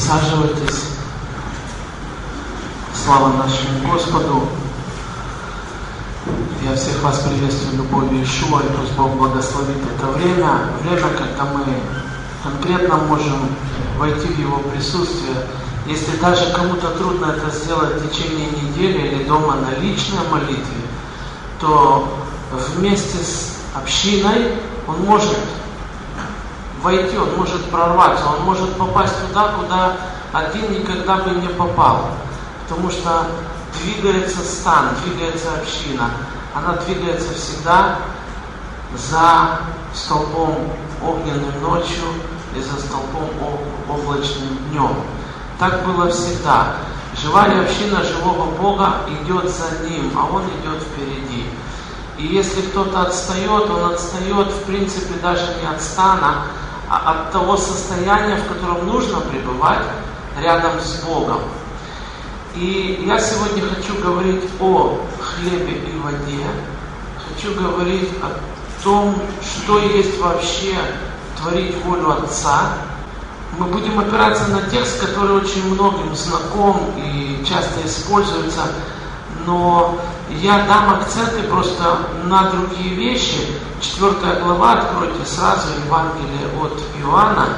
Присаживайтесь. Слава нашему Господу. Я всех вас приветствую любовью Иешуа, и пусть Бог благословит это время, когда мы конкретно можем войти в Его присутствие. Если даже кому-то трудно это сделать в течение недели или дома на личной молитве, то вместе с общиной он может войти, он может прорваться, он может попасть туда, куда один никогда бы не попал. Потому что двигается стан, двигается община. Она двигается всегда за столпом огненным ночью и за столпом облачным днем. Так было всегда. Живая община живого Бога идет за Ним, а Он идет впереди. И если кто-то отстает, он отстает в принципе даже не от стана, а от того состояния, в котором нужно пребывать рядом с Богом. И я сегодня хочу говорить о хлебе и воде. Хочу говорить о том, что есть вообще творить волю Отца. Мы будем опираться на текст, который очень многим знаком и часто используется, но я дам акценты просто на другие вещи. 4 глава, откройте сразу Евангелие от Иоанна.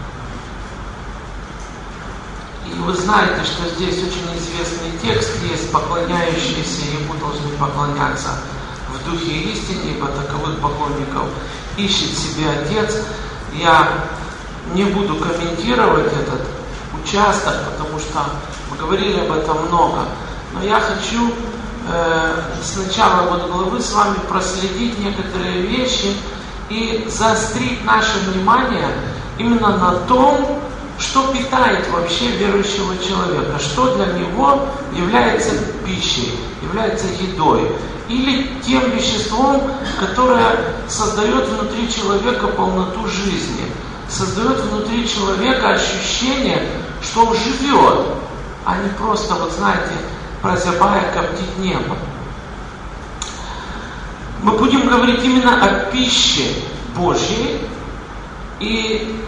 И вы знаете, что здесь очень известный текст есть: поклоняющиеся Ему должны поклоняться в духе и истине, ибо таковых поклонников ищет себе Отец. Я не буду комментировать этот участок, потому что мы говорили об этом много. Но я хочу с начала главы с вами проследить некоторые вещи и заострить наше внимание именно на том, что питает вообще верующего человека, что для него является пищей, является едой, или тем веществом, которое создает внутри человека полноту жизни, создает внутри человека ощущение, что он живет, а не просто, вот знаете, прозябая, коптить небо. Мы будем говорить именно о пище Божьей, и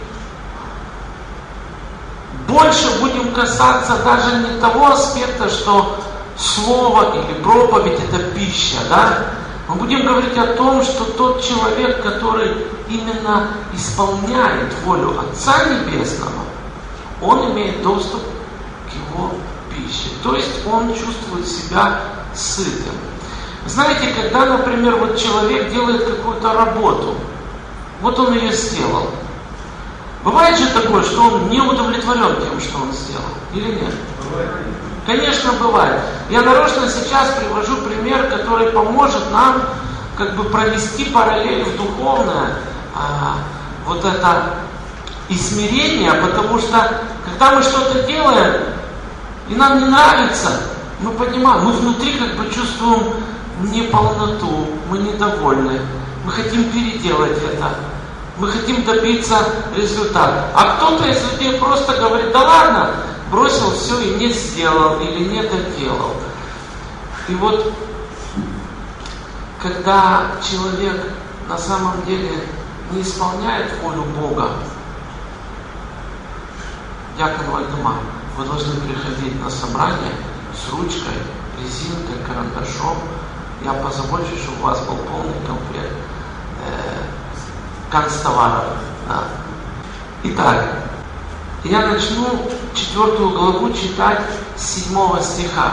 больше будем касаться даже не того аспекта, что слово или проповедь – это пища, да? Мы будем говорить о том, что тот человек, который именно исполняет волю Отца Небесного, он имеет доступ к Его пище. То есть он чувствует себя сытым. Знаете, когда, например, вот человек делает какую-то работу, вот он ее сделал. Бывает же такое, что он не удовлетворен тем, что он сделал, или нет? Бывает. Конечно, бывает. Я нарочно сейчас привожу пример, который поможет нам как бы провести параллель в духовное, вот это измерение, потому что когда мы что-то делаем, и нам не нравится, мы понимаем, мы внутри как бы чувствуем неполноту, мы недовольны, мы хотим переделать это, мы хотим добиться результата. А кто-то из людей просто говорит: да ладно, бросил все и не сделал или не доделал. И вот когда человек на самом деле не исполняет волю Бога, Дьякон Вальдемар, вы должны приходить на собрание с ручкой, резинкой, карандашом. Я позабочусь, чтобы у вас был полный комплект канцтоваров. Да. Итак, я начну 4 главу читать с 7 стиха.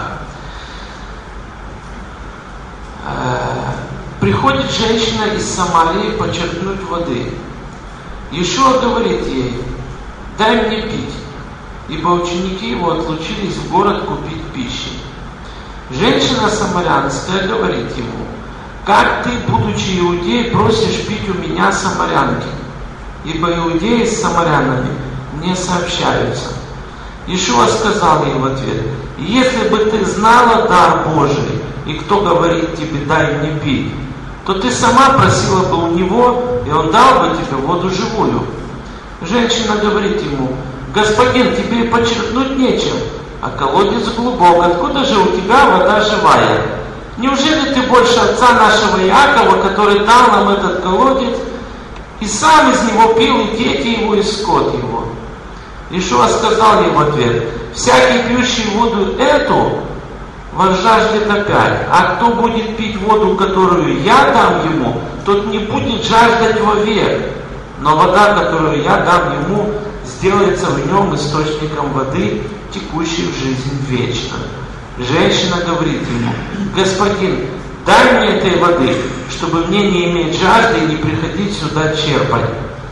Приходит женщина из Самарии почерпнуть воды. Иешуа говорит ей: дай мне пить, ибо ученики его отлучились в город купить пищи. Женщина самарянская говорит ему: как ты, будучи иудеей, просишь пить у меня, самарянки? Ибо иудеи с самарянами не сообщаются. Иешуа сказал ей в ответ: если бы ты знала дар Божий, и кто говорит тебе: дай мне пить, то ты сама просила бы у него, и он дал бы тебе воду живую. Женщина говорит ему: господин, тебе и почерпнуть нечем, а колодец глубок, откуда же у тебя вода живая? Неужели ты больше отца нашего Иакова, который дал нам этот колодец, и сам из него пил, и дети его, и скот его? Иешуа сказал ей в ответ: всякий пьющий воду эту возжаждет опять, а кто будет пить воду, которую я дам ему, тот не будет жаждать вовек. Но вода, которую я дам ему, сделается в нем источником воды, текущей в жизнь вечную. Женщина говорит ему: господин, дай мне этой воды, чтобы мне не иметь жажды и не приходить сюда черпать.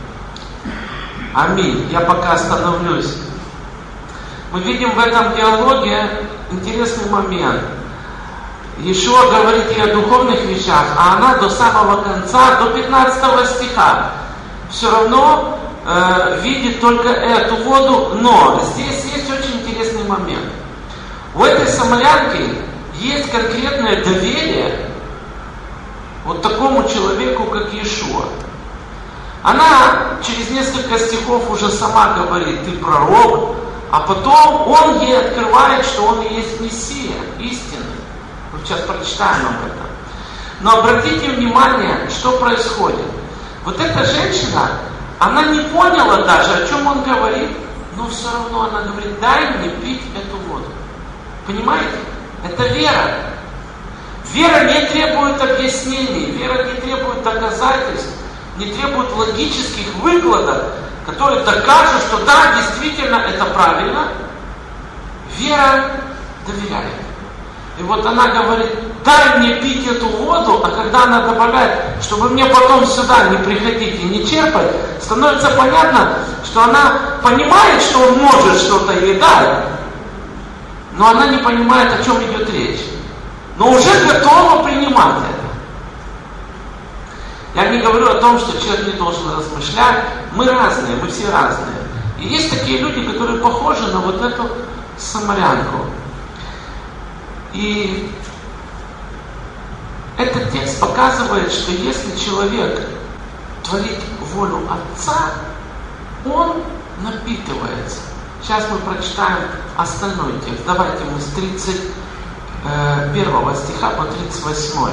Аминь. Я пока остановлюсь. Мы видим в этом диалоге интересный момент. Иешуа говорит ей о духовных вещах, а она до самого конца, до 15 стиха, все равно видит только эту воду, но здесь есть очень интересный момент. У этой самарянки есть конкретное доверие вот такому человеку, как Иешуа. Она через несколько стихов уже сама говорит: ты пророк, а потом он ей открывает, что он и есть Мессия, истинный. Мы сейчас прочитаем об этом. Но обратите внимание, что происходит. Вот эта женщина, она не поняла даже, о чем он говорит, но все равно она говорит: дай мне пить эту воду. Понимаете? Это вера. Вера не требует объяснений, вера не требует доказательств, не требует логических выкладок, которые докажут, что да, действительно это правильно. Вера доверяет. И вот она говорит: дай мне пить эту воду, а когда она добавляет, чтобы мне потом сюда не приходить и не черпать, становится понятно, что она понимает, что он может что-то ей дать, но она не понимает, о чем идет речь. Но уже готова принимать это. Я не говорю о том, что человек не должен размышлять. Мы разные, мы все разные. И есть такие люди, которые похожи на вот эту самарянку. И этот текст показывает, что если человек творит волю Отца, он напитывается. Сейчас мы прочитаем остальной текст. Давайте мы с 31 стиха по 38.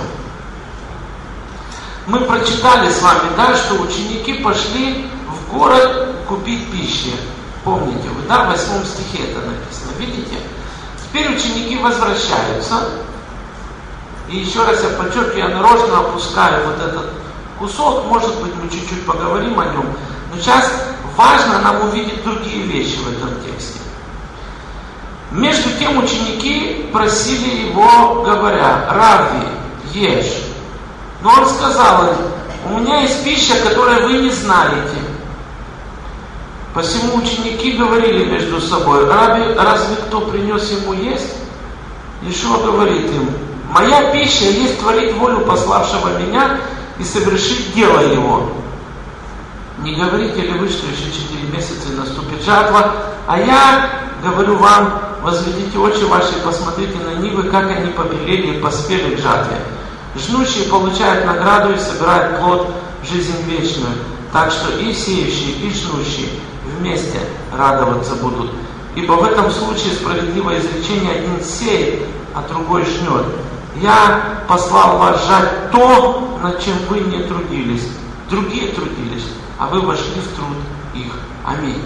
Мы прочитали с вами, да, что ученики пошли в город купить пищи. Помните вы, да, в 8 стихе это написано. Видите? Теперь ученики возвращаются. И еще раз я подчеркиваю, я нарочно опускаю вот этот кусок. Может быть, мы чуть-чуть поговорим о нем. Но сейчас важно нам увидеть другие вещи в этом тексте. Между тем ученики просили его, говоря: Равви, ешь. Но он сказал им: у меня есть пища, которую вы не знаете. Посему ученики говорили между собой: Раби, разве кто принес ему есть? Иешуа говорит им: моя пища есть творить волю пославшего меня и совершить дело его. Не говорите ли вы, что еще 4 месяца и наступит жатва? А я говорю вам: возведите очи ваши и посмотрите на нивы, как они побелели и поспели к жатве. Жнущие получают награду и собирают плод в жизнь вечную. Так что и сеющие, и жнущие вместе радоваться будут. Ибо в этом случае справедливое изречение: один сеет, а другой жнет. Я послал вас жать то, над чем вы не трудились. Другие трудились, а вы вошли в труд их. Аминь.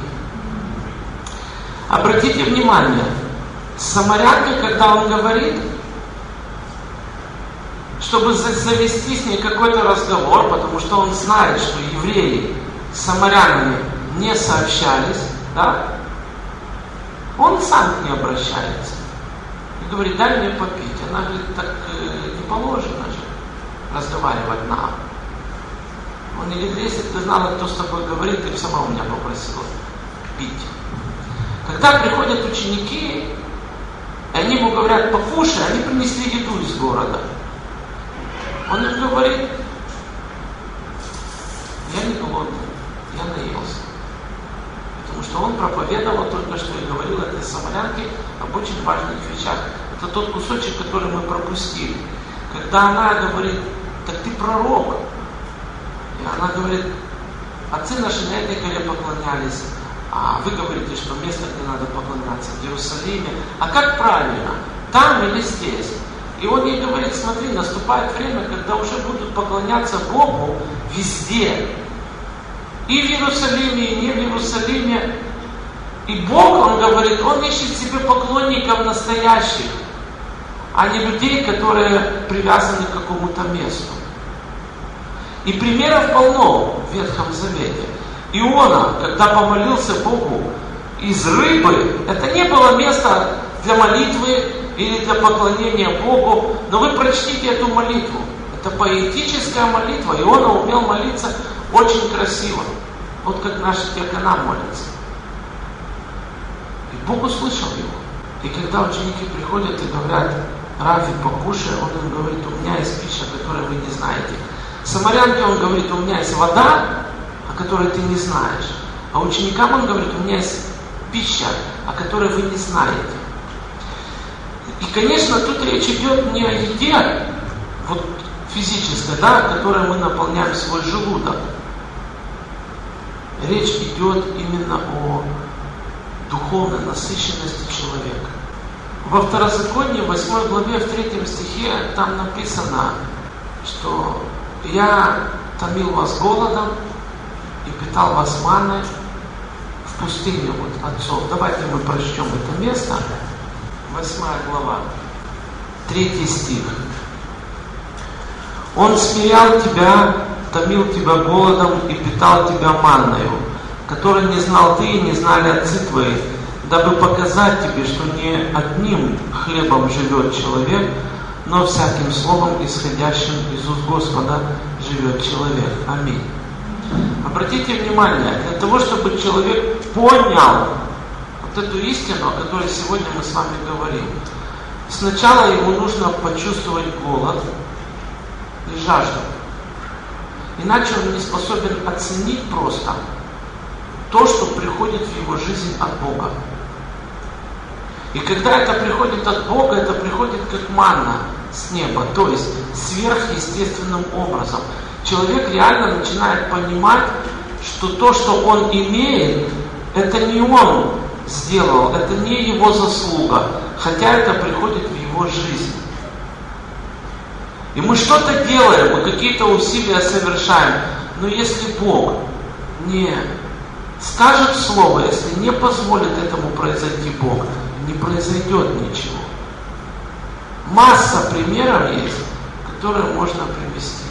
Обратите внимание, самарянка, когда он говорит, чтобы завести с ней какой-то разговор, потому что он знает, что евреи с самарянами не сообщались, да? Он сам к ней обращается и говорит: дай мне попить. Она говорит: так не положено же разговаривать нам. Он говорит: если бы ты знала, кто с тобой говорит, ты бы сама у меня попросила пить. Когда приходят ученики, и они ему говорят: покушай, они принесли еду из города. Он им говорит: я не голодный, я наелся. Потому что он проповедовал только что и говорил этой самарянке об очень важных вещах. Это тот кусочек, который мы пропустили. Когда она говорит: так ты пророк. И она говорит: отцы наши на этой горе поклонялись, а вы говорите, что место, где надо поклоняться, в Иерусалиме. А как правильно? Там или здесь? И он ей говорит: смотри, наступает время, когда уже будут поклоняться Богу везде. И в Иерусалиме, и не в Иерусалиме. И Бог, Он говорит, Он ищет себе поклонников настоящих, а не людей, которые привязаны к какому-то месту. И примеров полно в Ветхом Завете. Иона, когда помолился Богу из рыбы, это не было место для молитвы или для поклонения Богу, но вы прочтите эту молитву. Это поэтическая молитва. Иона умел молиться очень красиво. Вот как наши диакона молятся. И Бог услышал его. И когда ученики приходят и говорят: Рави, покушай, он им говорит: у меня есть пища, которую вы не знаете. Самарянке он говорит: у меня есть вода, о которой ты не знаешь. А ученикам он говорит: у меня есть пища, о которой вы не знаете. И, конечно, тут речь идет не о еде, вот физической, да, которой мы наполняем свой желудок. Речь идет именно о духовной насыщенности человека. Во Второзаконии, в 8 главе, в 3 стихе, там написано, что «Я томил вас голодом и питал вас манной в пустыне от отцов». Давайте мы прочтем это место. 8 глава, 3 стих. «Он смирял тебя, томил тебя голодом и питал тебя манною, которой не знал ты и не знали отцы твои, дабы показать тебе, что не одним хлебом живет человек, но всяким словом, исходящим из уст Господа, живет человек». Аминь. Обратите внимание, для того, чтобы человек понял вот эту истину, о которой сегодня мы с вами говорим, сначала ему нужно почувствовать голод и жажду. Иначе он не способен оценить просто то, что приходит в его жизнь от Бога. И когда это приходит от Бога, это приходит как манна с неба, то есть сверхъестественным образом. Человек реально начинает понимать, что то, что он имеет, это не он сделал, это не его заслуга, хотя это приходит в его жизнь. И мы что-то делаем, мы какие-то усилия совершаем, но если Бог не скажет слово, если не позволит этому произойти Бог, не произойдет ничего. Масса примеров есть, которые можно привести.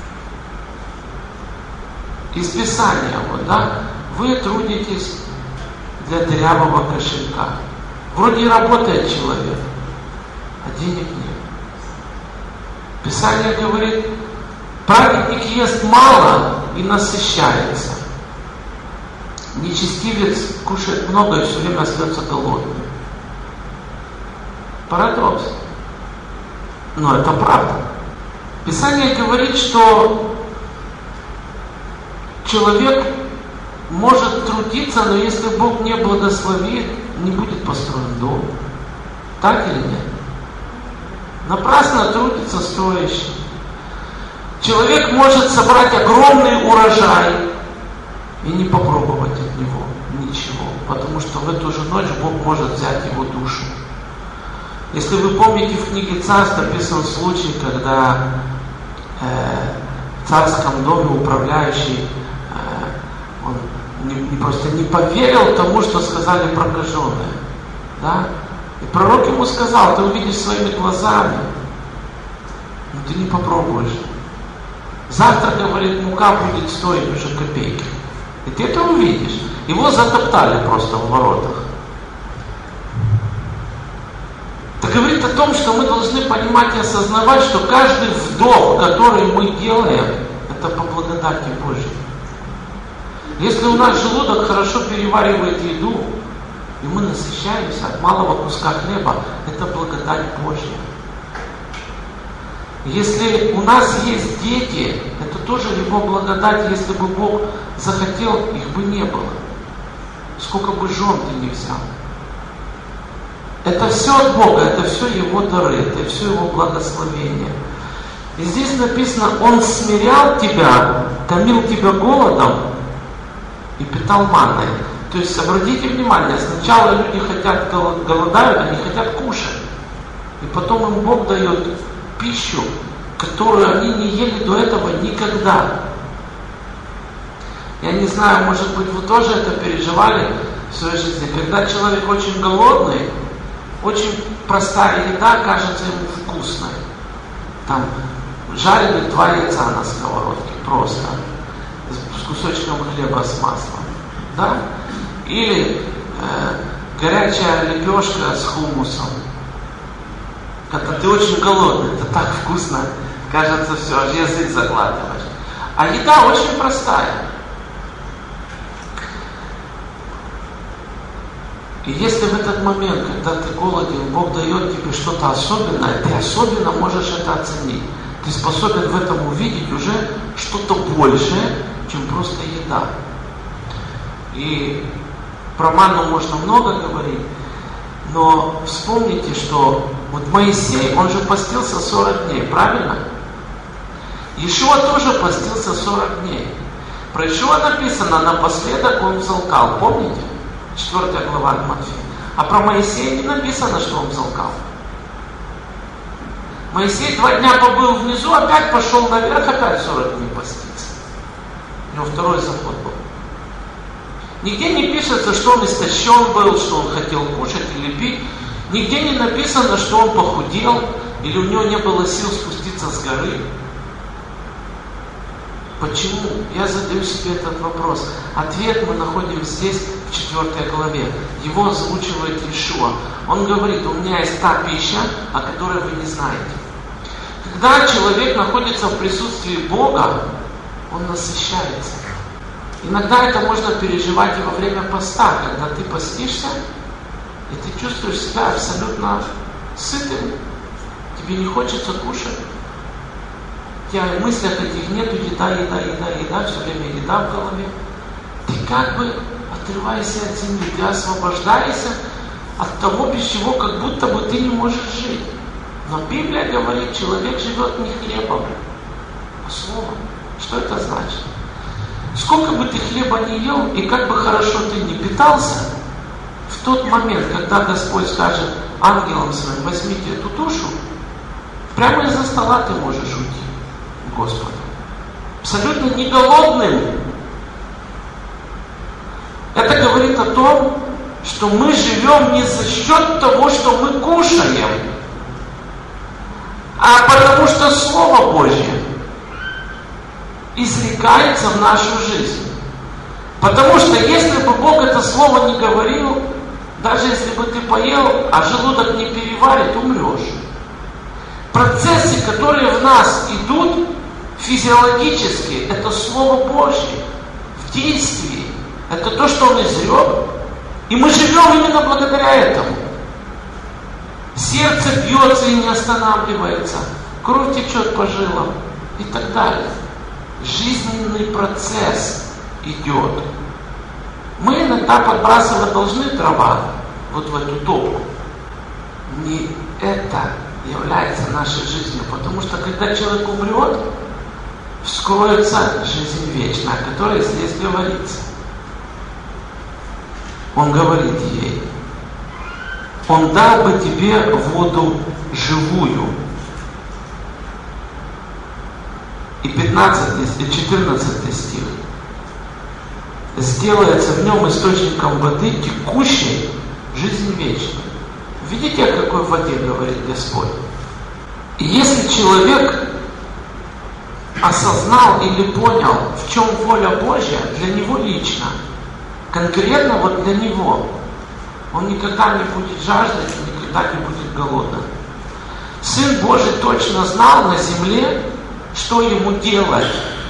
Из Писания, вот, да, вы трудитесь для дырявого кошелька. Вроде и работает человек, а денег нет. Писание говорит: праведник ест мало и насыщается. Нечестивец кушает много и все время остается голодным. Парадокс. Но это правда. Писание говорит, что человек может трудиться, но если Бог не благословит, не будет построен дом. Так или нет? Напрасно трудится строящий. Человек может собрать огромный урожай и не попробовать от него ничего, потому что в эту же ночь Бог может взять его душу. Если вы помните, в книге Царств написан случай, когда в царском доме управляющий он просто не поверил тому, что сказали прокаженные. Да? И пророк ему сказал: ты увидишь своими глазами, но ты не попробуешь. Завтра, говорит, мука будет стоить уже копейки. И ты это увидишь. Его затоптали просто в воротах. Это говорит о том, что мы должны понимать и осознавать, что каждый вдох, который мы делаем, это по благодати Божьей. Если у нас желудок хорошо переваривает еду, и мы насыщаемся от малого куска хлеба, это благодать Божья. Если у нас есть дети, это тоже Его благодать. Если бы Бог захотел, их бы не было. Сколько бы жен ты не взял. Это все от Бога, это все Его дары, это все Его благословение. И здесь написано: Он смирял тебя, томил тебя голодом и питал манной. То есть, обратите внимание, сначала люди хотят, голодают, они хотят кушать. И потом им Бог дает пищу, которую они не ели до этого никогда. Я не знаю, может быть, вы тоже это переживали в в своей жизни. Когда человек очень голодный, очень простая еда кажется ему вкусной. Там жареные 2 яйца на сковородке, просто, с кусочком хлеба с маслом. Да? Или горячая лепешка с хумусом. Когда ты очень голодный, это так вкусно, кажется, все, аж язык заглатываешь. А еда очень простая. И если в этот момент, когда ты голоден, Бог дает тебе что-то особенное, ты особенно можешь это оценить. Ты способен в этом увидеть уже что-то большее, чем просто еда. И про манну можно много говорить, но вспомните, что вот Моисей, он же постился 40 дней, правильно? Иешуа тоже постился 40 дней. Про Иешуа написано, напоследок он взалкал, помните? 4 глава от Матфея. А про Моисея не написано, что он взалкал. Моисей 2 дня побыл внизу, опять пошел наверх, опять 40 дней поститься. У него второй заход был. Нигде не пишется, что он истощен был, что он хотел кушать или пить. Нигде не написано, что он похудел, или у него не было сил спуститься с горы. Почему? Я задаю себе этот вопрос. Ответ мы находим здесь, в 4 главе. Его озвучивает Иешуа. Он говорит, у меня есть та пища, о которой вы не знаете. Когда человек находится в присутствии Бога, он насыщается. Иногда это можно переживать и во время поста, когда ты постишься, и ты чувствуешь себя абсолютно сытым. Тебе не хочется кушать. У тебя в мыслях этих нету еда, все время еда в голове. Ты как бы отрываешься от земли, ты освобождаешься от того, без чего как будто бы ты не можешь жить. Но Библия говорит, человек живет не хлебом, а словом. Что это значит? Сколько бы ты хлеба не ел, и как бы хорошо ты не питался, в тот момент, когда Господь скажет ангелам своим, возьмите эту душу, прямо из-за стола ты можешь уйти к Господу. Абсолютно не голодным. Это говорит о том, что мы живем не за счет того, что мы кушаем, а потому что Слово Божье изрекается в нашу жизнь. Потому что если бы Бог это слово не говорил, даже если бы ты поел, а желудок не переварит, умрешь. Процессы, которые в нас идут физиологически, это Слово Божье в действии. Это то, что Он изрек. И мы живем именно благодаря этому. Сердце бьется и не останавливается. Кровь течет по жилам и так далее. Жизненный процесс идет. Мы иногда подбрасывать должны дрова вот в эту топку. Не это является нашей жизнью, потому что когда человек умрет, вскроется жизнь вечная, о которой здесь говорится. Он говорит ей, Он дал бы тебе воду живую. И 15 и 14 стих. Сделается в нем источником воды, текущей жизнь вечной. Видите, о какой воде говорит Господь? И если человек осознал или понял, в чем воля Божья для него лично, конкретно вот для него, он никогда не будет жаждать, никогда не будет голодным. Сын Божий точно знал на земле, что ему делать.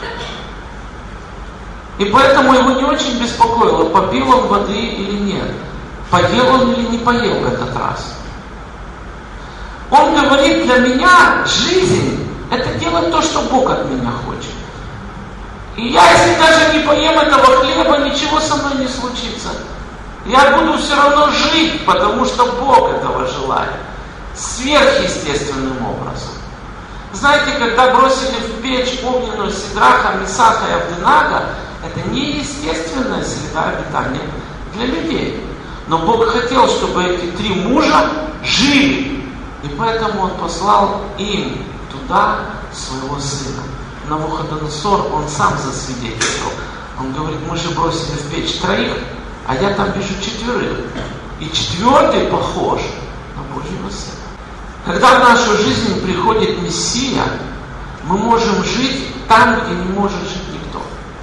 И поэтому его не очень беспокоило, попил он воды или нет, поел он или не поел в этот раз. Он говорит, для меня жизнь – это делать то, что Бог от меня хочет. И я, если даже не поем этого хлеба, ничего со мной не случится. Я буду все равно жить, потому что Бог этого желает. Сверхъестественным образом. Знаете, когда бросили в печь огненную Сидраха, Месаха и Авденага, это неестественная среда обитания для людей. Но Бог хотел, чтобы эти 3 мужа жили. И поэтому Он послал им туда своего сына. Навуходоносор, он сам засвидетельствовал. Он говорит, мы же бросили в печь 3, А я там вижу 4. И 4 похож на Божьего Сына. Когда в нашу жизнь приходит Мессия, мы можем жить там, где не может жить никто.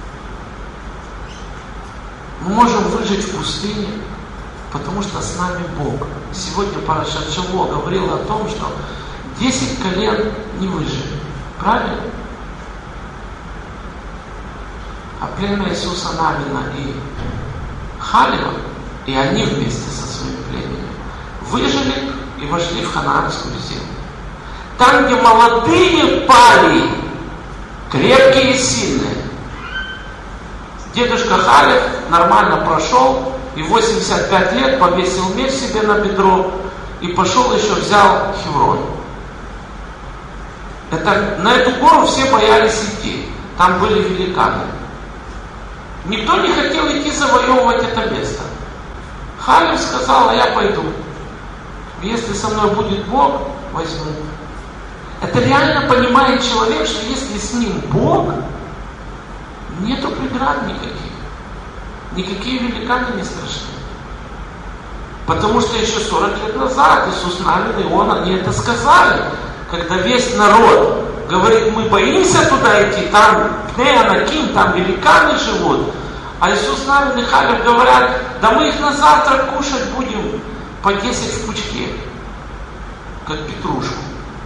Мы можем выжить в пустыне, потому что с нами Бог. Сегодня Парашат Шаво говорил о том, что 10 колен не выжили. Правильно? А племя Иисуса Навина и Халева, и они вместе со своим племенем, выжили и вошли в Ханаанскую землю. Там, где молодые пали, крепкие и сильные. Дедушка Халев нормально прошел и 85 лет повесил меч себе на бедро и пошел еще взял Хеврон. На эту гору все боялись идти. Там были великаны. Никто не хотел идти завоевывать это место. Халев сказал: а я пойду. Если со мной будет Бог, возьму. Это реально понимает человек, что если с ним Бог, нету преград никаких. Никакие великаны не страшны. Потому что еще 40 лет назад Иисус Навин и Он, они это сказали. Когда весь народ говорит: мы боимся туда идти, там Пней Анаким, там великаны живут. А Иисус Навин и Халев говорят: да мы их на завтра кушать будем по 10 в пучке, как петрушку.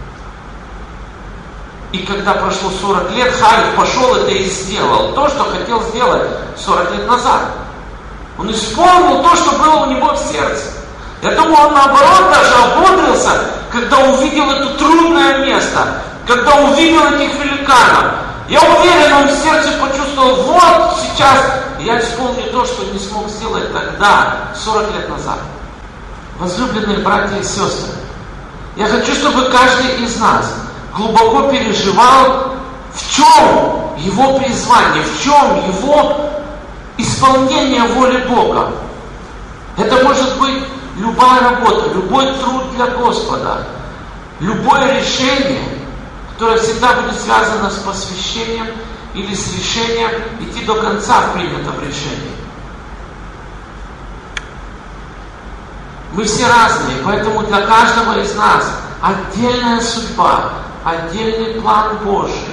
И когда прошло 40 лет, Халев пошел это и сделал. То, что хотел сделать 40 лет назад. Он исполнил то, что было у него в сердце. Я думаю, он наоборот даже ободрился, когда увидел это трудное место, когда увидел этих великанов. Я уверен, он в сердце почувствовал: вот сейчас я исполню то, что не смог сделать тогда, 40 лет назад. Возлюбленные братья и сестры, я хочу, чтобы каждый из нас глубоко переживал, в чем его призвание, в чем его исполнение воли Бога. Это может быть любая работа, любой труд для Господа, любое решение, которое всегда будет связано с посвящением или с решением идти до конца в принятом решении. Мы все разные, поэтому для каждого из нас отдельная судьба, отдельный план Божий.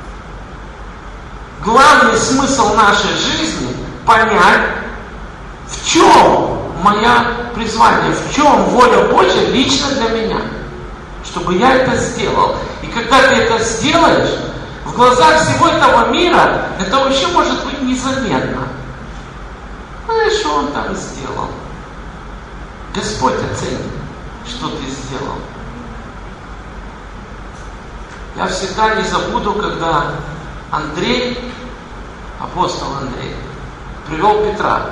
Главный смысл нашей жизни — понять, в чем мое призвание, в чем воля Божья лично для меня, чтобы я это сделал. И когда ты это сделаешь, в глазах всего этого мира это вообще может быть незаметно. Знаешь, что он там сделал? Господь оценит, что ты сделал. Я всегда не забуду, когда Андрей, апостол Андрей, привел Петра.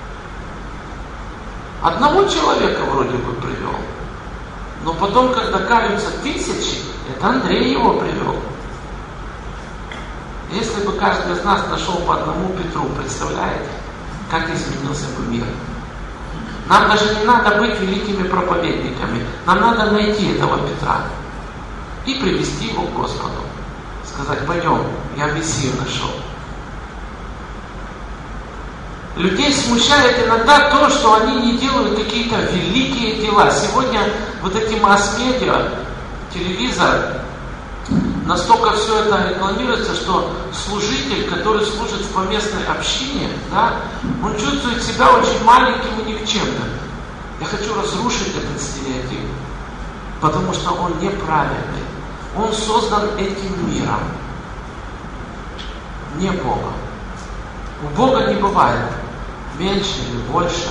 Одного человека вроде бы привел. Но потом, когда каются 1000, это Андрей его привел. Если бы каждый из нас нашел по одному Петру, представляете, как изменился бы мир? Нам даже не надо быть великими проповедниками. Нам надо найти этого Петра и привести его к Господу. Сказать: пойдем, я Мессию нашел. Людей смущает иногда то, что они не делают какие-то великие дела. Сегодня вот эти масс-медиа, телевизор, настолько все это рекламируется, что служитель, который служит в поместной общине, да, он чувствует себя очень маленьким и никчемным. Я хочу разрушить этот стереотип, потому что он неправильный. Он создан этим миром, не Богом. У Бога не бывает меньше или больше.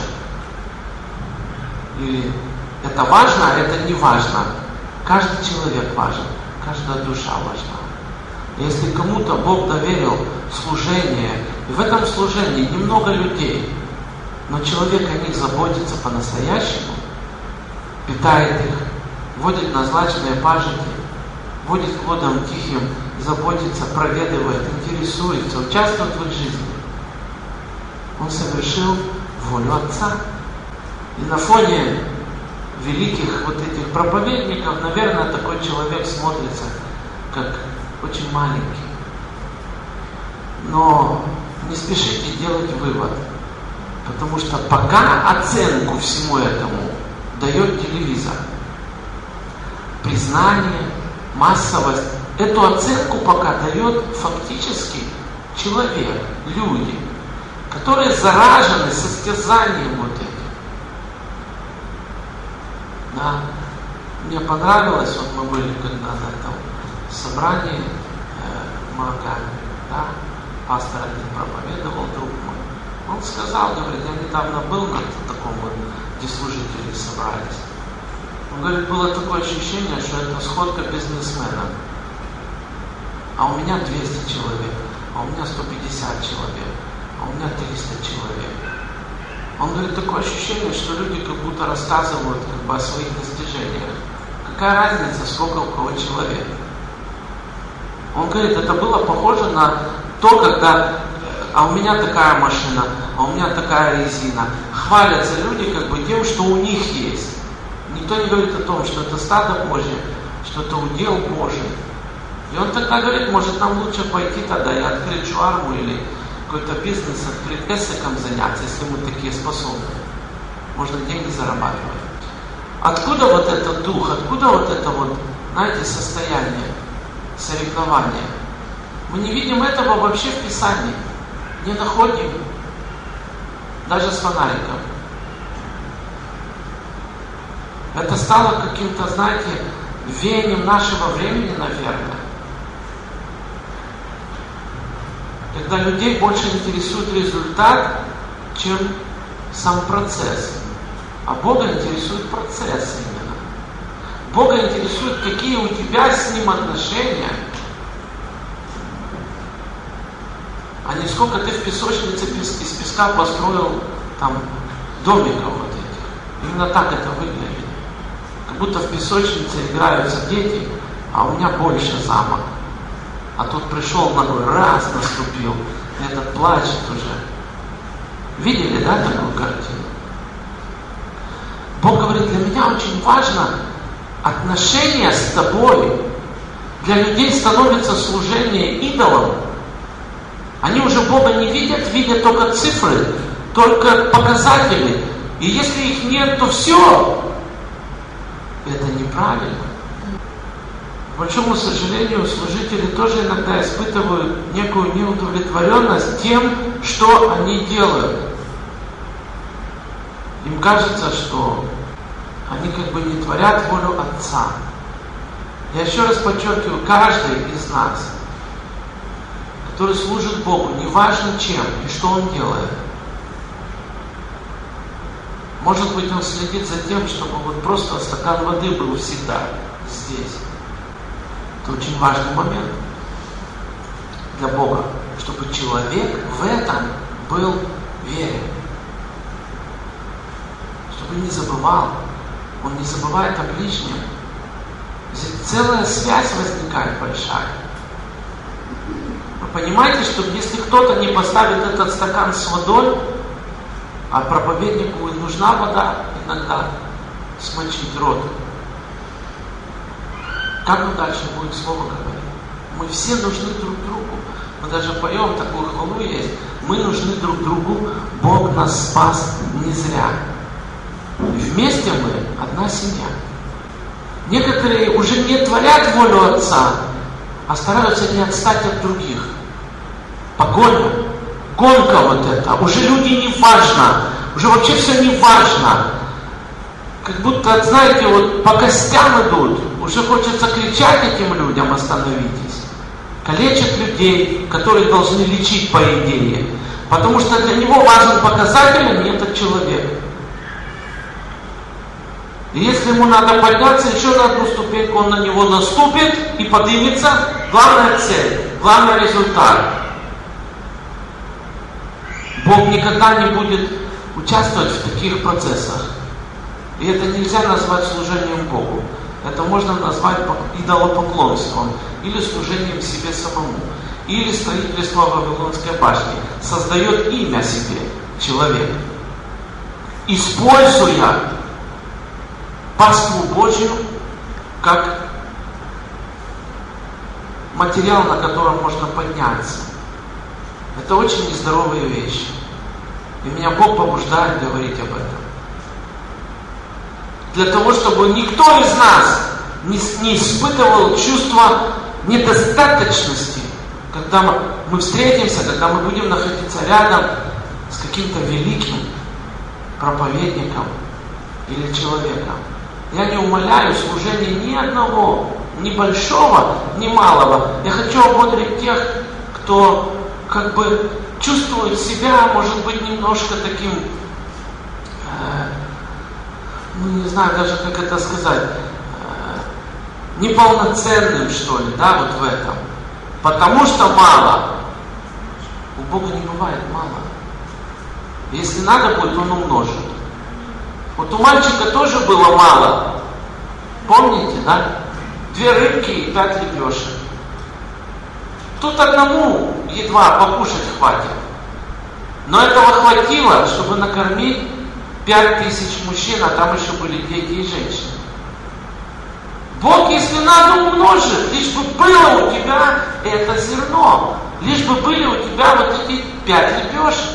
Или это важно, а это не важно. Каждый человек важен, каждая душа важна. Если кому-то Бог доверил служение, и в этом служении немного людей, но человек о них заботится по-настоящему, питает их, водит на злачные пажити, водит к водам тихим, заботится, проведывает, интересуется, участвует в их жизни. Он совершил волю Отца. И на фоне великих вот этих проповедников, наверное, такой человек смотрится как очень маленький. Но не спешите делать вывод. Потому что пока оценку всему этому дает телевизор, признание, массовость, эту оценку пока дает фактически человек, люди, которые заражены состязанием вот этим. Да. Мне понравилось, вот мы были когда на этом собрании в Магане, да, пастор один проповедовал, друг мой. Он сказал, говорит, я недавно был на таком вот, где служители собрались. Он говорит, было такое ощущение, что это сходка бизнесменов. А у меня 200 человек, а у меня 150 человек, а у меня 300 человек. Он говорит, такое ощущение, что люди как будто рассказывают как бы о своих достижениях. Какая разница, сколько у кого человек? Он говорит, это было похоже на то, когда а у меня такая машина, а у меня такая резина. Хвалятся люди как бы тем, что у них есть. Никто не говорит о том, что это стадо Божье, что это удел Божий. И он тогда говорит, может нам лучше пойти тогда и открыть шварму или какой-то бизнес, открыть эссеком заняться, если мы такие способны. Можно деньги зарабатывать. Откуда вот этот дух, откуда вот это вот, знаете, состояние соревнования? Мы не видим этого вообще в Писании. Не находим. Даже с фонариком. Это стало каким-то, знаете, веянием нашего времени, наверное. Когда людей больше интересует результат, чем сам процесс. А Бога интересует процесс именно. Бога интересует, какие у тебя с Ним отношения, а не сколько ты в песочнице из песка построил там домиков вот этих. Именно так это выглядит. Как будто в песочнице играются дети, а у меня больше замок. А тут пришел ногой, раз наступил, и этот плачет уже. Видели, да, такую картину? Бог говорит, для меня очень важно отношения с тобой. Для людей становится служение идолам. Они уже Бога не видят, видят только цифры, только показатели. И если их нет, то все. Это неправильно. К большому сожалению, служители тоже иногда испытывают некую неудовлетворенность тем, что они делают. Им кажется, что они как бы не творят волю Отца. Я еще раз подчеркиваю, каждый из нас, который служит Богу, неважно чем и что он делает, может быть, он следит за тем, чтобы вот просто стакан воды был всегда здесь. Это очень важный момент для Бога, чтобы человек в этом был верен. Чтобы не забывал. Он не забывает о ближнем. Здесь целая связь возникает большая. Вы понимаете, что если кто-то не поставит этот стакан с водой, а проповеднику нужна вода иногда смочить рот, как он дальше будет слово говорить? Мы все нужны друг другу. Мы даже поем такую хвалу есть. Мы нужны друг другу. Бог нас спас не зря. Вместе мы одна семья. Некоторые уже не творят волю Отца, а стараются не отстать от других. Погоня, гонка вот эта. Уже люди не важно. Уже вообще все не важно. Как будто, знаете, вот по костям идут. Уже хочется кричать этим людям: остановитесь. Калечат людей, которые должны лечить по идее. Потому что для него важен показатель, а не этот человек. И если ему надо подняться еще на одну ступеньку, он на него наступит и поднимется. Главная цель, главный результат. Бог никогда не будет участвовать в таких процессах. И это нельзя назвать служением Богу. Это можно назвать идолопоклонством или служением себе самому. Или строительство Вавилонской башни. Создает имя себе человек, используя паству Божью как материал, на котором можно подняться. Это очень нездоровые вещи. И меня Бог побуждает говорить об этом. Для того, чтобы никто из нас не испытывал чувство недостаточности, когда мы встретимся, когда мы будем находиться рядом с каким-то великим проповедником или человеком. Я не умаляю служение ни одного, ни большого, ни малого. Я хочу ободрить тех, кто как бы чувствует себя, может быть, немножко таким, не знаю даже, как это сказать, неполноценным, что ли, да, вот в этом. Потому что мало. У Бога не бывает мало. Если надо будет, Он умножит. Вот у мальчика тоже было мало. Помните, да? 2 рыбки и 5 лепешек. Тут одному едва покушать хватит. Но этого хватило, чтобы накормить 5000 мужчин, а там еще были дети и женщины. Бог, если надо, умножит, лишь бы было у тебя это зерно, лишь бы были у тебя вот эти 5 лепешек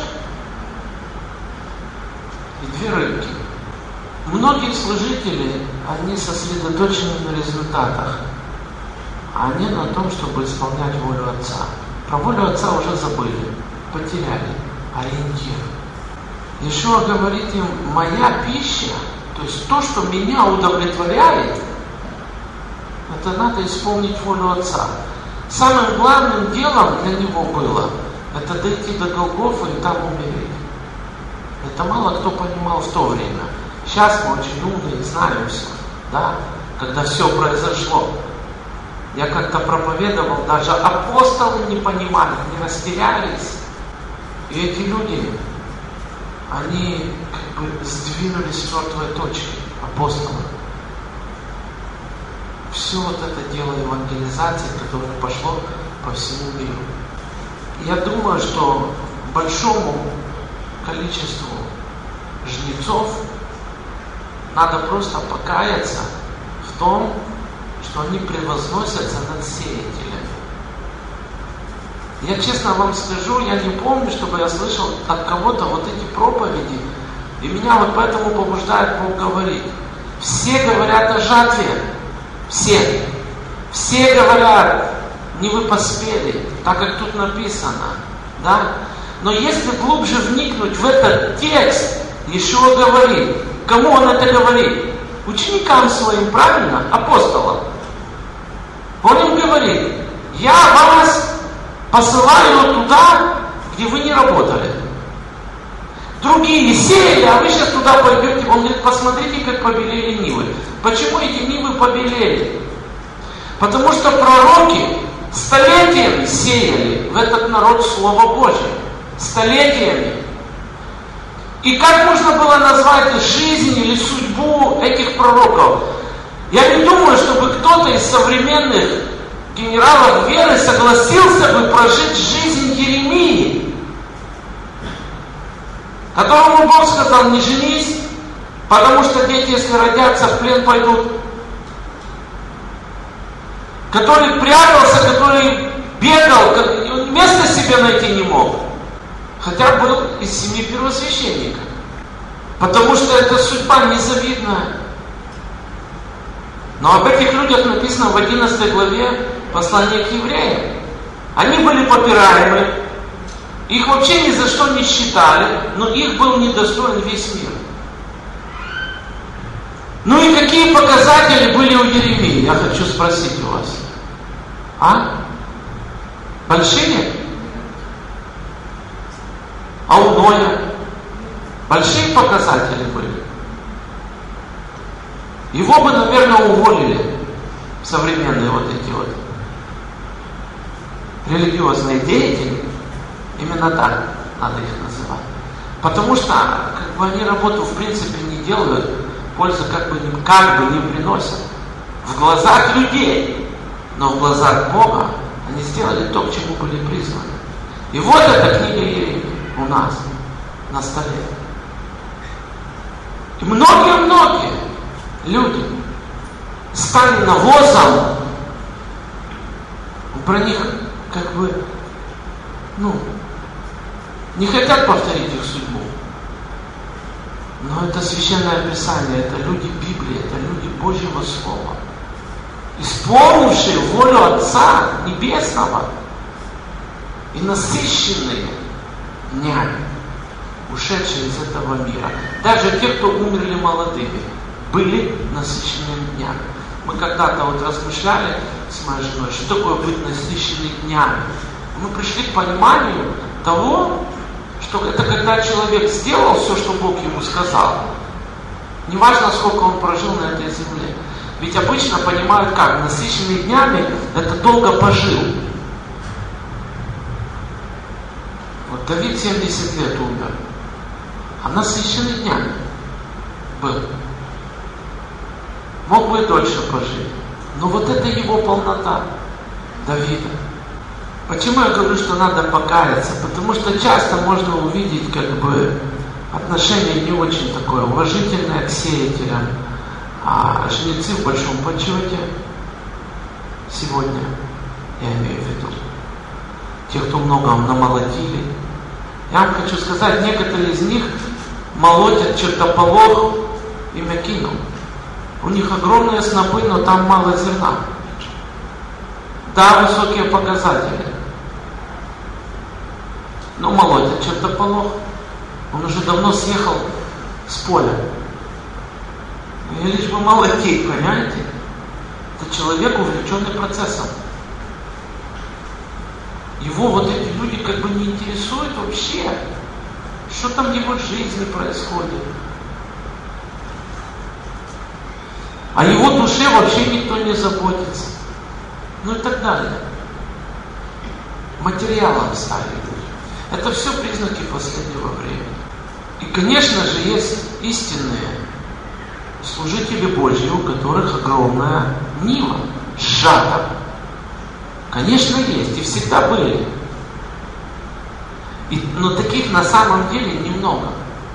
и 2 рыбки. Многие служители, они сосредоточены на результатах, а не на том, чтобы исполнять волю Отца. Про волю Отца уже забыли, потеряли ориентир. Иешуа говорит им: моя пища, то есть то, что меня удовлетворяет, это надо исполнить волю Отца. Самым главным делом для него было это дойти до Голгофы и там умереть. Это мало кто понимал в то время. Сейчас мы очень умные, знаем все, да, когда все произошло. Я как-то проповедовал, даже апостолы не понимали, не растерялись. И эти люди, они как бы сдвинулись с мертвой точки, апостолы. Все вот это дело евангелизации, которое пошло по всему миру. Я думаю, что большому количеству жнецов надо просто покаяться в том, что они превозносятся над сеятелями. Я честно вам скажу, я не помню, чтобы я слышал от кого-то вот эти проповеди, и меня вот поэтому побуждает Бог говорить. Все говорят о жатве, все говорят, не вы поспели, так как тут написано, да? Но если глубже вникнуть в этот текст, Иешуа говорит, кому Он это говорит? Ученикам своим, правильно? Апостолам. Он им говорит: я вас посылаю туда, где вы не работали. Другие сеяли, а вы сейчас туда пойдете. Он говорит: посмотрите, как побелели нивы. Почему эти нивы побелели? Потому что пророки столетиями сеяли в этот народ Слово Божие. Столетиями. И как можно было назвать жизнь или судьбу этих пророков? Я не думаю, чтобы кто-то из современных генералов веры согласился бы прожить жизнь Еремии, которому Бог сказал: не женись, потому что дети, если родятся, в плен пойдут. Который прятался, который бегал, места себе найти не мог. Хотя был из 7 первосвященников. Потому что это судьба незавидная. Но об этих людях написано в 11 главе послания к евреям. Они были попираемы, их вообще ни за что не считали, но их был недостоин весь мир. Ну и какие показатели были у Еремии, я хочу спросить у вас. Большие? А у Ноя большие показатели были? Его бы, наверное, уволили современные вот эти вот религиозные деятели. Именно так надо их называть. Потому что как бы они работу в принципе не делают, пользы как бы не приносят. В глазах людей, но в глазах Бога они сделали то, к чему были призваны. И вот эта книга Еремии у нас на столе. И многие люди стали навозом, про них как бы, не хотят повторить их судьбу. Но это Священное Писание, это люди Библии, это люди Божьего Слова, исполнившие волю Отца Небесного и насыщенные днями, ушедшие из этого мира. Даже те, кто умерли молодыми, были насыщенными днями. Мы когда-то размышляли с моей женой, что такое быть насыщенными днями. Мы пришли к пониманию того, что это когда человек сделал все, что Бог ему сказал. Неважно, сколько он прожил на этой земле. Ведь обычно понимают как? Насыщенные днями это долго пожил. Вот Давид 70 лет умер. А насыщенный днями был. Мог бы и дольше пожить. Но вот это его полнота Давида. Почему я говорю, что надо покаяться? Потому что часто можно увидеть отношение не очень такое уважительное к сеятелям, а жнецы в большом почете сегодня, я имею в виду, те, кто много намолотили. Я вам хочу сказать, некоторые из них молотят чертополох и мякину. У них огромные снопы, но там мало зерна. Да, высокие показатели. Но молотят чертополох. Он уже давно съехал с поля. И лишь бы молотить, понимаете? Это человек, увлеченный процессом. Его вот эти люди не интересуют вообще, что там в его жизни происходит. О его душе вообще никто не заботится. Ну и так далее. Материалом стали люди. Это все признаки последнего времени. И, конечно же, есть истинные служители Божьи, у которых огромная нива сжата. Конечно, есть, и всегда были. Но таких на самом деле немного.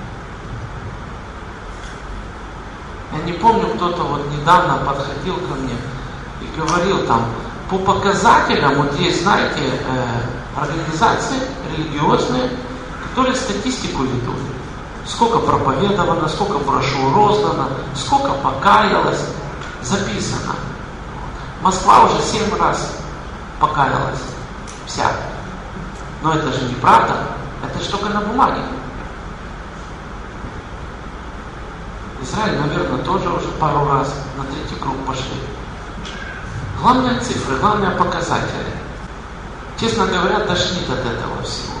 Я не помню, кто-то недавно подходил ко мне и говорил по показателям, есть, знаете, организации религиозные, которые статистику ведут. Сколько проповедовано, сколько брошюр роздано, сколько покаялось, записано. Москва уже 7 раз покаялась. Вся. Но это же неправда. Это же только на бумаге. Израиль, наверное, тоже уже пару раз на 3-й круг пошли. Главные цифры, главные показатели. Честно говоря, тошнит от этого всего.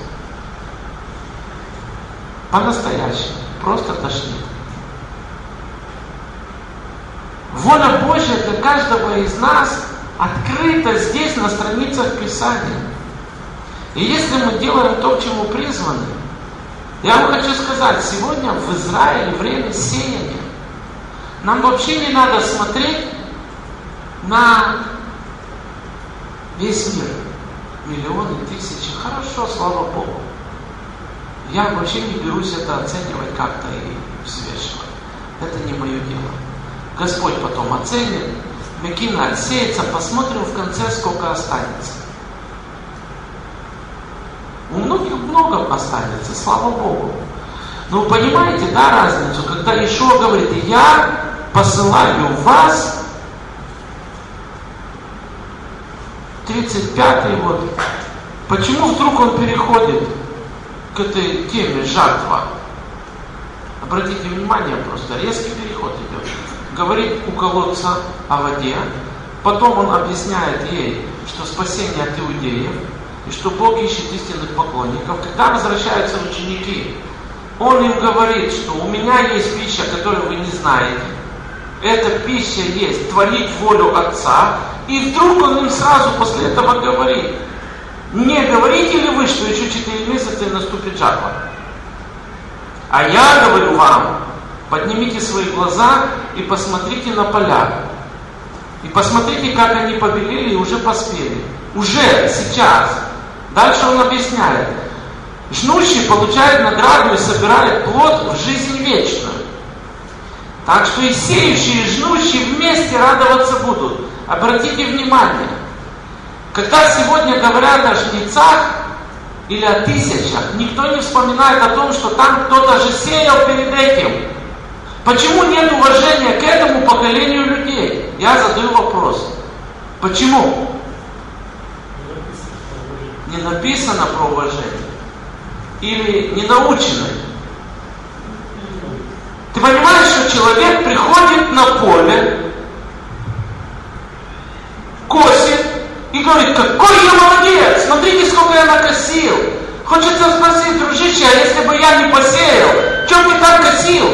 По-настоящему. Просто тошнит. Воля Божья для каждого из нас открыта здесь, на страницах Писания. И если мы делаем то, к чему призваны, я вам хочу сказать, сегодня в Израиле время сеяния. Нам вообще не надо смотреть на весь мир. Миллионы, тысячи. Хорошо, слава Богу. Я вообще не берусь это оценивать как-то и взвешивать. Это не мое дело. Господь потом оценит, мякина отсеется, посмотрим в конце, сколько останется. У многих много останется, слава Богу. Но вы понимаете, да, разницу, когда Иешуа говорит, я посылаю вас, 35-й почему вдруг он переходит к этой теме жатва? Обратите внимание, просто резкий переход идет. Говорит у колодца о воде, потом он объясняет ей, что спасение от иудеев, и что Бог ищет истинных поклонников. Когда возвращаются ученики, Он им говорит, что у меня есть пища, которую вы не знаете. Эта пища есть творить волю Отца. И вдруг Он им сразу после этого говорит, не говорите ли вы, что еще 4 месяца и наступит жатва? А я говорю вам, поднимите свои глаза и посмотрите на поля. И посмотрите, как они побелели и уже поспели. Уже сейчас. Дальше он объясняет. Жнущий получает награду и собирает плод в жизнь вечную. Так что и сеющие, и жнущие вместе радоваться будут. Обратите внимание. Когда сегодня говорят о жнецах или о тысячах, никто не вспоминает о том, что там кто-то же сеял перед этим. Почему нет уважения к этому поколению людей? Я задаю вопрос. Почему? Не написано про уважение. Или не научено. Ты понимаешь, что человек приходит на поле, косит и говорит: какой я молодец, смотрите, сколько я накосил. Хочется спросить: дружище, а если бы я не посеял, что ты так косил?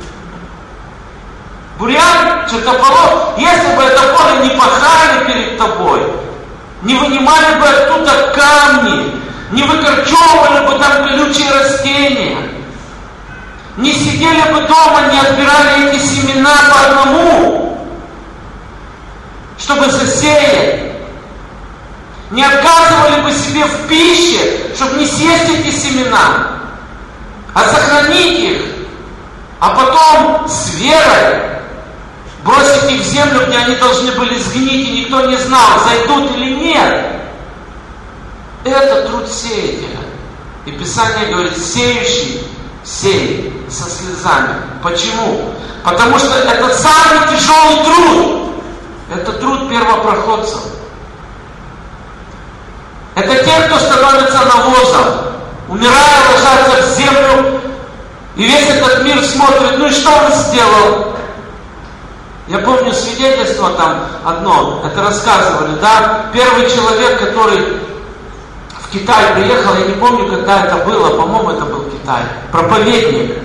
Бурян, чертополох, если бы это поле не пахали перед тобой, не вынимали бы оттуда камни, не выкорчевывали бы там колючие растения, не сидели бы дома, не отбирали эти семена по одному, чтобы засеять, не отказывали бы себе в пище, чтобы не съесть эти семена, а сохранить их, а потом с верой бросить их в землю, где они должны были сгнить, и никто не знал, зайдут или нет. Это труд сеятеля. И Писание говорит: сеющий сеет со слезами. Почему? Потому что это самый тяжелый труд. Это труд первопроходцев. Это те, кто становится навозом, умирая, ложатся в землю, и весь этот мир смотрит: ну и что он сделал? Я помню свидетельство там одно, это рассказывали, да, первый человек, который в Китай приехал, я не помню, когда это было, по-моему, это был Китай, проповедник.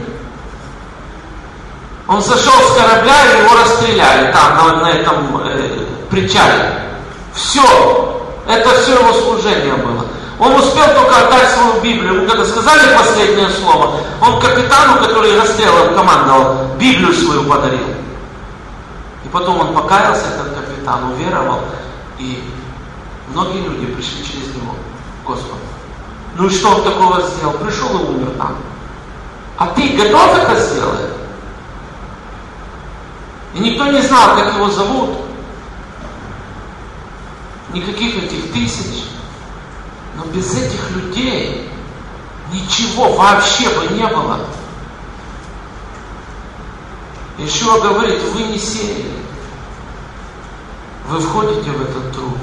Он сошел с корабля, и его расстреляли там, на этом причале. Все, это все его служение было. Он успел только отдать свою Библию. Ему когда сказали последнее слово, он капитану, который расстрелом командовал, Библию свою подарил. И потом он покаялся, этот капитан, уверовал, и многие люди пришли через него к Господу. Ну и что он такого сделал? Пришел и умер там. А ты готов это сделать? И никто не знал, как его зовут. Никаких этих тысяч. Но без этих людей ничего вообще бы не было. Иешуа говорит: вы не сеяли. Вы входите в этот труд.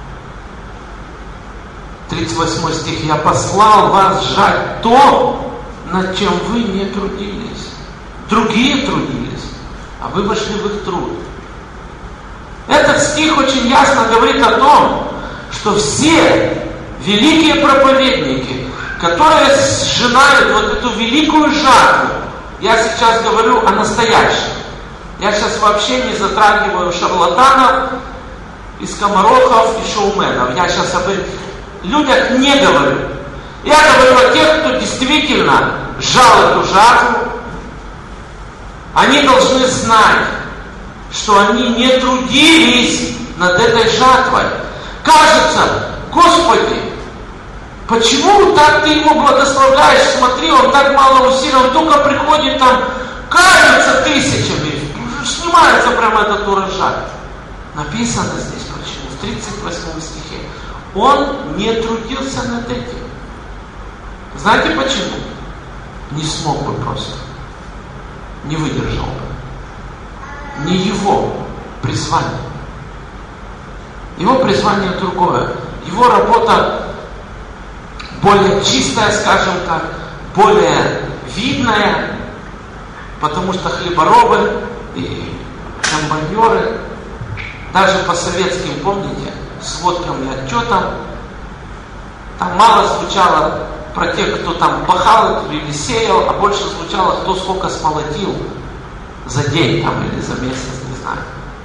38 стих. Я послал вас жать то, над чем вы не трудились. Другие трудились, а вы вошли в их труд. Этот стих очень ясно говорит о том, что все великие проповедники, которые сжинают вот эту великую жатву, я сейчас говорю о настоящем. Я сейчас вообще не затрагиваю шарлатанов, и скоморохов, и шоуменов. Я сейчас об людях не говорю. Я говорю о тех, кто действительно сжал эту жатву. Они должны знать, что они не трудились над этой жатвой. Кажется: Господи, почему так ты его благословляешь? Смотри, он так мало усилий, он только приходит там, каются тысячами, снимается прямо этот урожай. Написано здесь почему? В 38 стихе. Он не трудился над этим. Знаете почему? Не смог бы просто. Не выдержал бы. Не его призвание. Его призвание другое. Его работа более чистая, скажем так, более видная, потому что хлеборобы и комбайнеры, даже по советским, помните, сводкам и отчетам, там мало звучало про тех, кто там пахал или сеял, а больше звучало, кто сколько смолотил за день там, или за месяц, не знаю.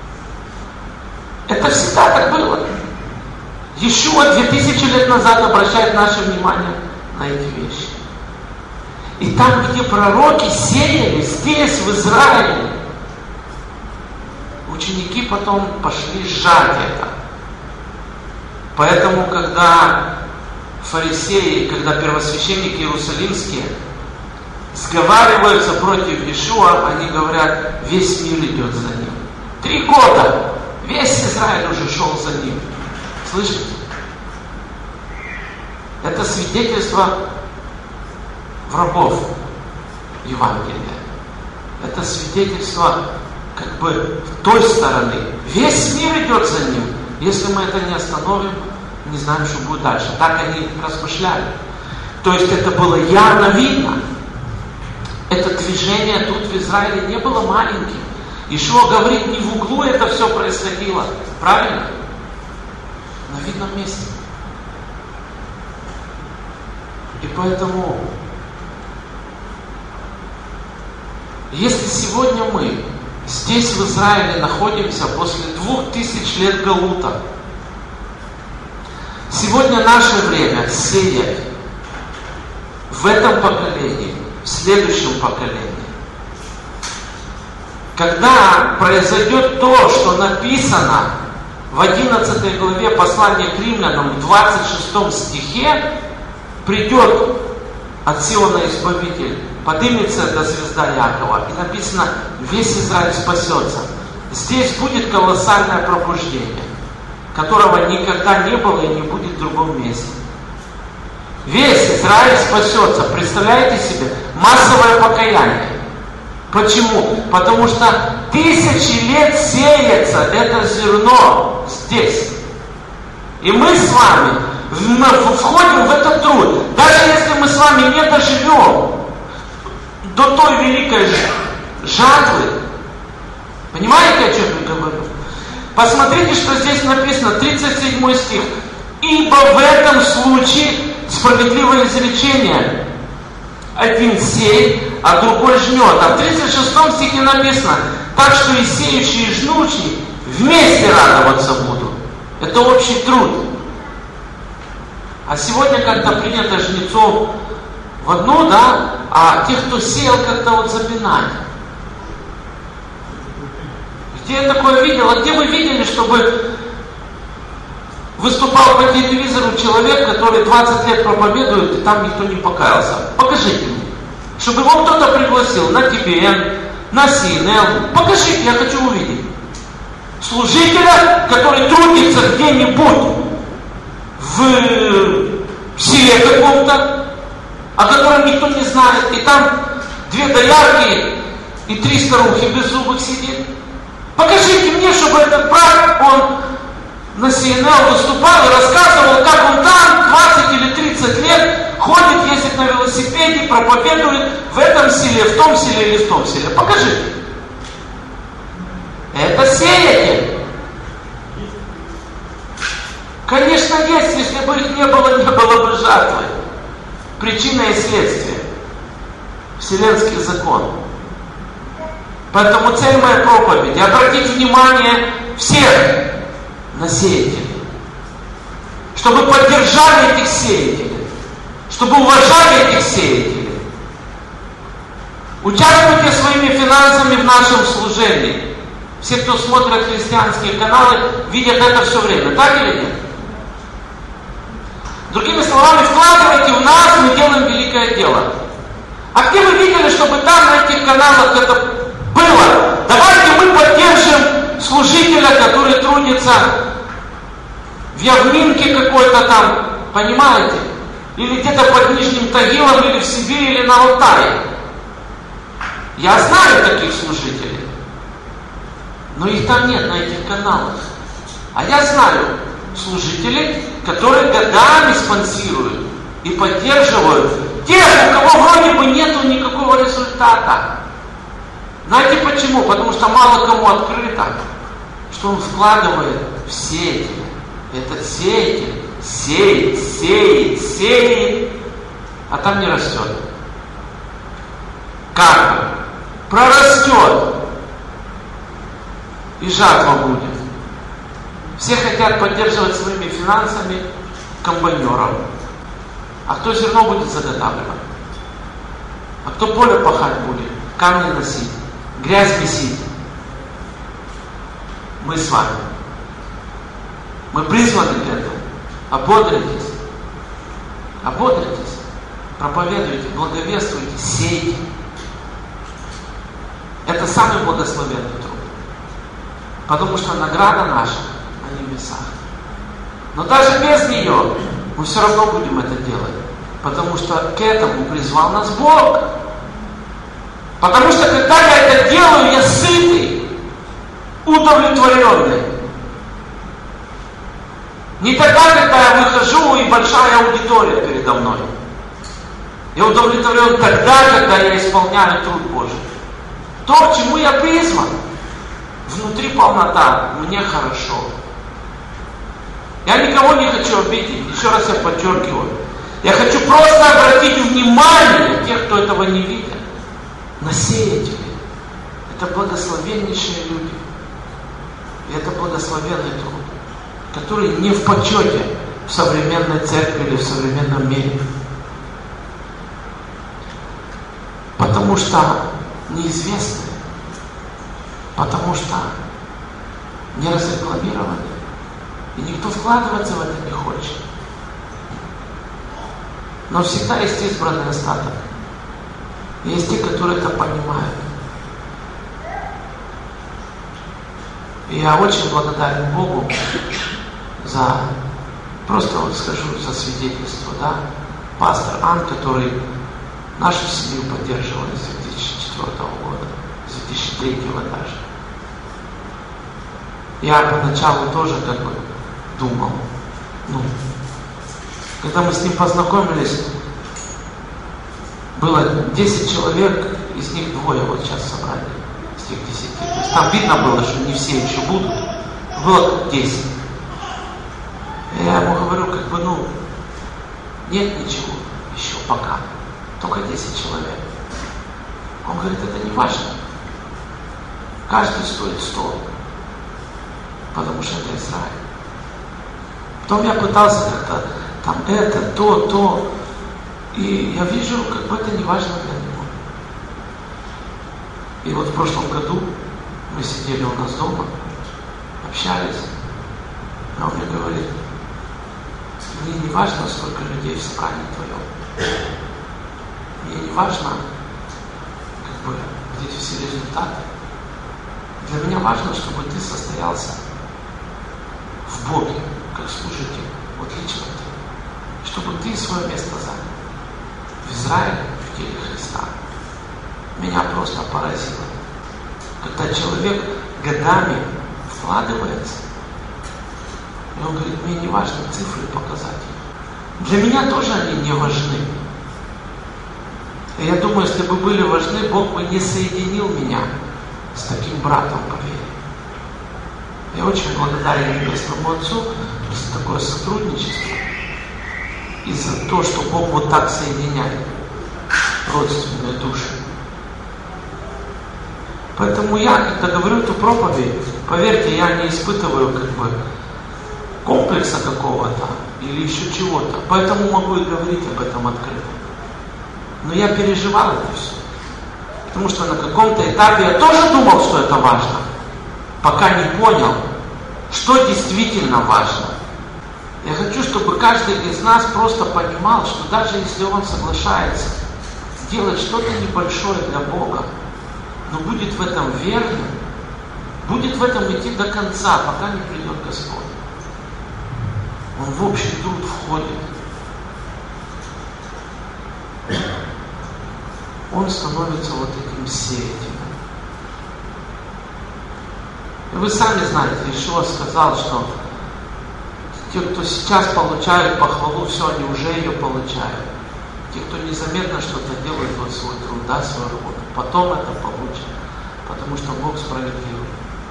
Это всегда так было. Иешуа 2000 лет назад обращает наше внимание на эти вещи. И там, где пророки сеяли, здесь, в Израиле, ученики потом пошли сжать это. Поэтому, когда фарисеи, когда первосвященники иерусалимские сговариваются против Иешуа, они говорят: весь мир идет за ним. 3 года весь Израиль уже шел за ним. Слышите? Это свидетельство врагов Евангелия. это свидетельство как бы той стороны. Весь мир идет за ним. Если мы это не остановим, не знаем, что будет дальше. Так они размышляли. То есть это было явно видно. Это движение тут в Израиле не было маленьким. Ишуа говорит, не в углу это все происходило. Правильно? На видном месте. И поэтому, если сегодня мы здесь в Израиле находимся после 2000 лет галута, сегодня наше время сеять в этом поколении, в следующем поколении. Когда произойдет то, что написано в 11 главе послания к римлянам, в 26 стихе, придет от Сиона Избавитель, поднимется эта звезда Якова, и написано, весь Израиль спасется. Здесь будет колоссальное пробуждение, которого никогда не было и не будет в другом месте. Весь Израиль спасется. Представляете себе? Массовое покаяние. Почему? Потому что 1000 лет сеется это зерно здесь. И мы с вами входим в этот труд. Даже если мы с вами не доживем до той великой жатвы. Понимаете, о чем я говорю? Посмотрите, что здесь написано, 37 стих. Ибо в этом случае справедливое изречение. Один сеет, а другой жнет. А в 36 стихе написано, так что и сеющий, и жнущий вместе радоваться будут. Это общий труд. А сегодня как-то принято жнецов в одну, да, а тех, кто сеял, как-то вот запинать. Где я такое видел? А где вы видели, чтобы выступал по телевизору человек, который 20 лет проповедует, и там никто не покаялся? Покажите мне. Чтобы его кто-то пригласил на ТБН, на CNN. Покажите, я хочу увидеть. Служителя, который трудится где-нибудь в селе каком-то, о котором никто не знает, и там 2 доярки и 3 старухи беззубых сидит. Покажите мне, чтобы этот брат, он на CNN выступал и рассказывал, как он там 20 или 30 лет ходит, ездит на велосипеде, проповедует в этом селе, в том селе или в том селе. Покажите. Это сеятель. Конечно, есть, если бы их не было бы жатвы. Причина и следствие. Вселенский закон. Поэтому цель моей проповеди — обратить внимание всех на сеятелей. Чтобы поддержали этих сеятелей. Чтобы уважали этих сеятелей. Участвуйте своими финансами в нашем служении. Все, кто смотрит христианские каналы, видят это все время. Так или нет? Другими словами, вкладывайте в нас, мы делаем великое дело. А где вы видели, чтобы там на этих каналах это было? Давайте мы поддержим служителя, который трудится в Явминке какой-то там, понимаете? Или где-то под Нижним Тагилом, или в Сибири, или на Алтае. Я знаю таких служителей. Но их там нет на этих каналах. А я знаю служителей, которые годами спонсируют и поддерживают тех, у кого вроде бы нету никакого результата. Знаете почему? Потому что мало кому открыто, что он вкладывает в сеятеля. Этот сеятель сеет, сеет, сеет, а там не растет. Как бы? Прорастет. И жатва будет. Все хотят поддерживать своими финансами комбайнеров. А кто зерно будет заготавливать? А кто поле пахать будет? Камни носить, грязь месить? Мы с вами. Мы призваны к этому. Ободритесь. Ободритесь. Проповедуйте, благовествуйте, сейте. Это самый благословенный труд. Потому что награда наша на небесах. Но даже без нее мы все равно будем это делать. Потому что к этому призвал нас Бог. Потому что когда я это делаю, я сытый, удовлетворенный. Не тогда, когда я выхожу и большая аудитория передо мной. Я удовлетворен тогда, когда я исполняю труд Божий. То, к чему я призван. Внутри полнота, мне хорошо. Я никого не хочу обидеть, еще раз я подчеркиваю. Я хочу просто обратить внимание тех, кто этого не видит, на сеятелей. Это благословеннейшие люди. И это благословенный труд, который не в почете в современной церкви или в современном мире. Потому что неизвестны, потому что не разрекламированы. И никто вкладываться в это не хочет. Но всегда есть избранный остаток. И есть те, которые это понимают. И я очень благодарен Богу за, просто вот скажу, за свидетельство, да, пастор Ан, который нашу семью поддерживал с 2004 года, с 2003 даже. Я поначалу тоже как бы думал, когда мы с ним познакомились, было 10 человек, из них 2 вот сейчас собрали, из тех 10. То есть там видно было, что не все еще будут, было 10. И я ему говорю, как бы, нет ничего еще пока, только 10 человек. Он говорит, это не важно, каждый стоит 100, потому что это Израиль. Потом я пытался как-то там это, то, и я вижу, как бы это не важно для него. И вот в прошлом году мы сидели у нас дома, общались, а он мне говорит, мне не важно, сколько людей в собрании твоем. Мне не важно, как бы, где все результаты. Для меня важно, чтобы ты состоялся в Боге, как служитель, вот лично ты. Чтобы ты свое место занял в Израиле, в теле Христа. Меня просто поразило. Когда человек годами вкладывается, и он говорит, мне не важно цифры показать. Для меня тоже они не важны. И я думаю, если бы были важны, Бог бы не соединил меня с таким братом по вере. Я очень благодарен Небесному Отцу за такое сотрудничество и за то, что Бог вот так соединяет родственные души. Поэтому я, когда говорю эту проповедь, поверьте, я не испытываю как бы комплекса какого-то или еще чего-то. Поэтому могу и говорить об этом открыто. Но я переживал это все. Потому что на каком-то этапе я тоже думал, что это важно. Пока не понял, что действительно важно. Я хочу, чтобы каждый из нас просто понимал, что даже если он соглашается сделать что-то небольшое для Бога, но будет в этом верным, будет в этом идти до конца, пока не придет Господь. Он в общий труд входит. Он становится вот таким сеятелем. И вы сами знаете, Иешуа сказал, что те, кто сейчас получают похвалу, все, они уже ее получают. Те, кто незаметно что-то делает, вот свой труд, да, свою работу, потом это получат, потому что Бог справедливый.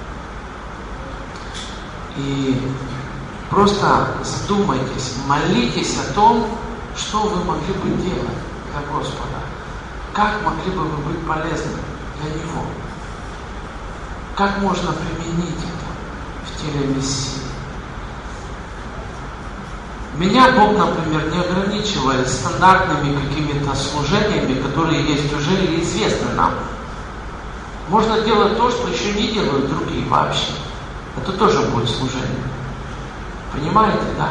И просто задумайтесь, молитесь о том, что вы могли бы делать для Господа. Как могли бы вы быть полезны для Него? Как можно применить это в теле Мессии? Меня Бог, например, не ограничивает стандартными какими-то служениями, которые есть уже или известны нам. Можно делать то, что еще не делают другие вообще. Это тоже будет служение. Понимаете, да?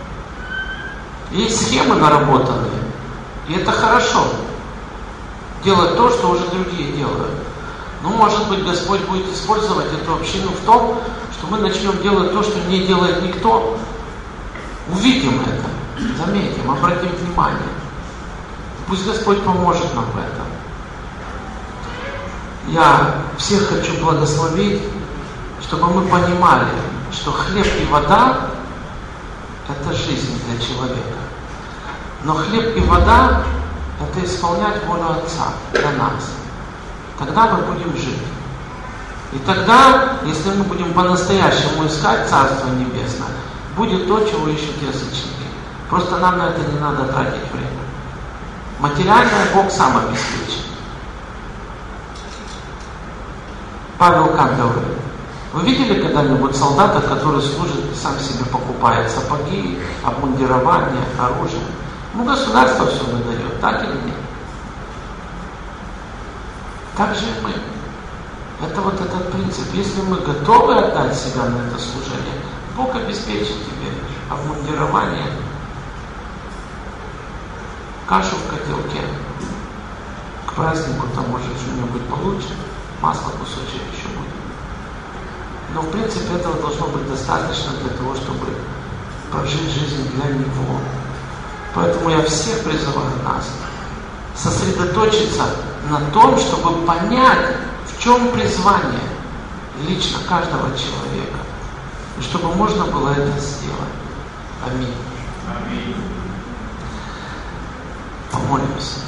Есть схемы наработанные, и это хорошо. Делать то, что уже другие делают. Но, может быть, Господь будет использовать эту общину в том, что мы начнем делать то, что не делает никто. Увидим это, заметим, обратим внимание. Пусть Господь поможет нам в этом. Я всех хочу благословить, чтобы мы понимали, что хлеб и вода – это жизнь для человека. Но хлеб и вода – это исполнять волю Отца для нас. Тогда мы будем жить. И тогда, если мы будем по-настоящему искать Царство Небесное, будет то, чего ищут язычники. Просто нам на это не надо тратить время. Материальное Бог сам обеспечит. Павел как говорит? Вы видели когда-нибудь солдата, который служит и сам себе покупает сапоги, обмундирование, оружие? Государство все выдает, так или нет? Так же и мы. Это вот этот принцип. Если мы готовы отдать себя на это служение, Бог обеспечит тебе обмундирование, кашу в котелке. К празднику там может что-нибудь получше, масло кусочек еще будет. Но в принципе этого должно быть достаточно для того, чтобы прожить жизнь для Него. Поэтому я всех призываю нас сосредоточиться на том, чтобы понять, в чем призвание лично каждого человека, и чтобы можно было это сделать. Аминь. Аминь. Помолимся.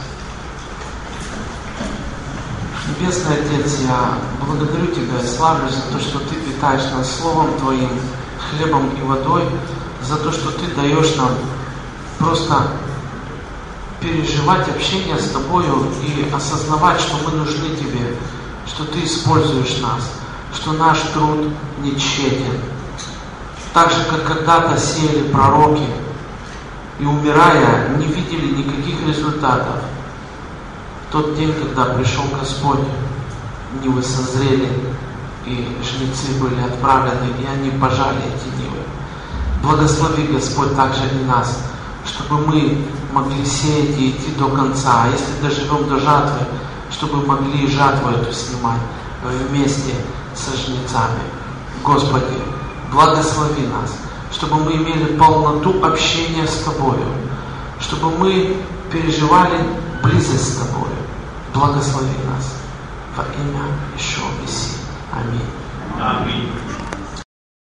Небесный Отец, я благодарю Тебя и славлю за то, что Ты питаешь нас Словом Твоим, хлебом и водой, за то, что Ты даешь нам просто переживать общение с Тобою и осознавать, что мы нужны Тебе, что Ты используешь нас, что наш труд не тщетен. Так же, как когда-то сеяли пророки и, умирая, не видели никаких результатов. В тот день, когда пришел Господь, нивы созрели, и жнецы были отправлены, и они пожали эти нивы. Благослови, Господь, также и нас, чтобы мы могли сеять и идти до конца. А если доживем до жатвы, чтобы могли жатву эту снимать вместе со жнецами. Господи, благослови нас, чтобы мы имели полноту общения с Тобою, чтобы мы переживали близость с Тобою. Благослови нас во имя Ишуа Мессии. Аминь. Аминь.